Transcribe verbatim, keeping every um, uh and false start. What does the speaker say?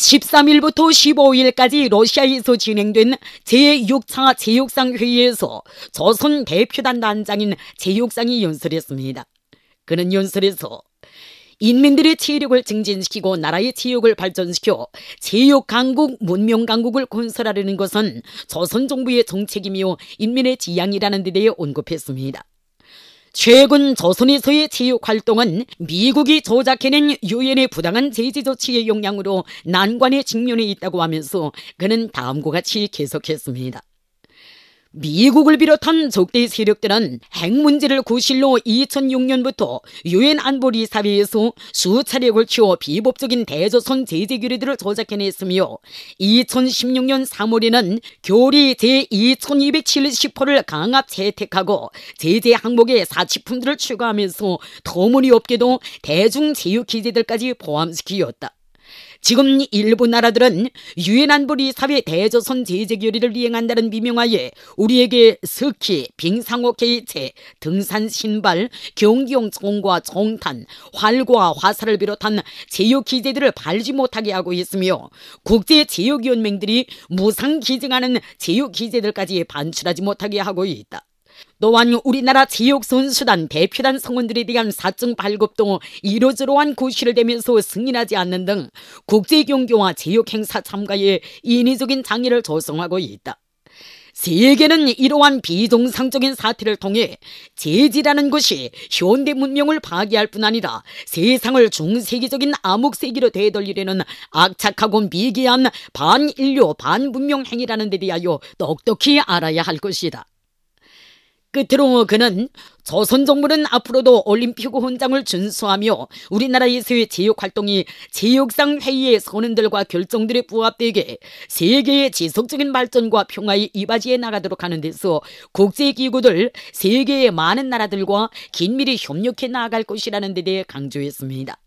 십삼 일부터 십오 일까지 러시아에서 진행된 제육 차 체육상 회의에서 조선 대표단 단장인 제육상이 연설했습니다. 그는 연설에서 인민들의 체력을 증진시키고 나라의 체육을 발전시켜 체육강국, 문명강국을 건설하려는 것은 조선 정부의 정책이며 인민의 지향이라는 데 대해 언급했습니다. 최근 조선에서의 체육활동은 미국이 조작해낸 유엔의 부당한 제재 조치의 영향으로 난관에 직면해 있다고 하면서 그는 다음과 같이 계속했습니다. 미국을 비롯한 적대 세력들은 핵 문제를 구실로 이천육 년부터 유엔 안보리사회에서 수차례 걸쳐 비법적인 대조선 제재 규례들을 조작해냈으며 이천십육 년 삼월에는 교리 제이천이백칠십 호를 강압 채택하고 제재 항목에 사치품들을 추가하면서 터무니없게도 대중체육기재들까지 포함시키었다. 지금 일부 나라들은 유엔 안보리사회 대조선 제재 규례를 이행한다는 미명하에 우리에게 스키, 빙상호케이체, 등산 신발, 경기용 총과 총탄, 활과 화살을 비롯한 체육 기재들을 발지 못하게 하고 있으며 국제체육연맹들이 무상 기증하는 체육 기재들까지 반출하지 못하게 하고 있다. 또한 우리나라 체육선수단 대표단 성원들에 대한 사증 발급도 이러저러한 고시를 대면서 승인하지 않는 등 국제경기와 체육행사 참가에 인위적인 장애를 조성하고 있다. 세계는 이러한 비정상적인 사태를 통해 제재라는 것이 현대 문명을 파괴할 뿐 아니라 세상을 중세기적인 암흑세기로 되돌리려는 악착하고 미개한 반인류 반문명 행위라는 데 대하여 똑똑히 알아야 할 것이다. 끝으로 그는 조선 정부는 앞으로도 올림픽 헌장을 준수하며 우리나라에서의 체육활동이 체육상 회의의 선언들과 결정들에 부합되게 세계의 지속적인 발전과 평화에 이바지해 나가도록 하는 데서 국제기구들, 세계의 많은 나라들과 긴밀히 협력해 나아갈 것이라는 데 대해 강조했습니다.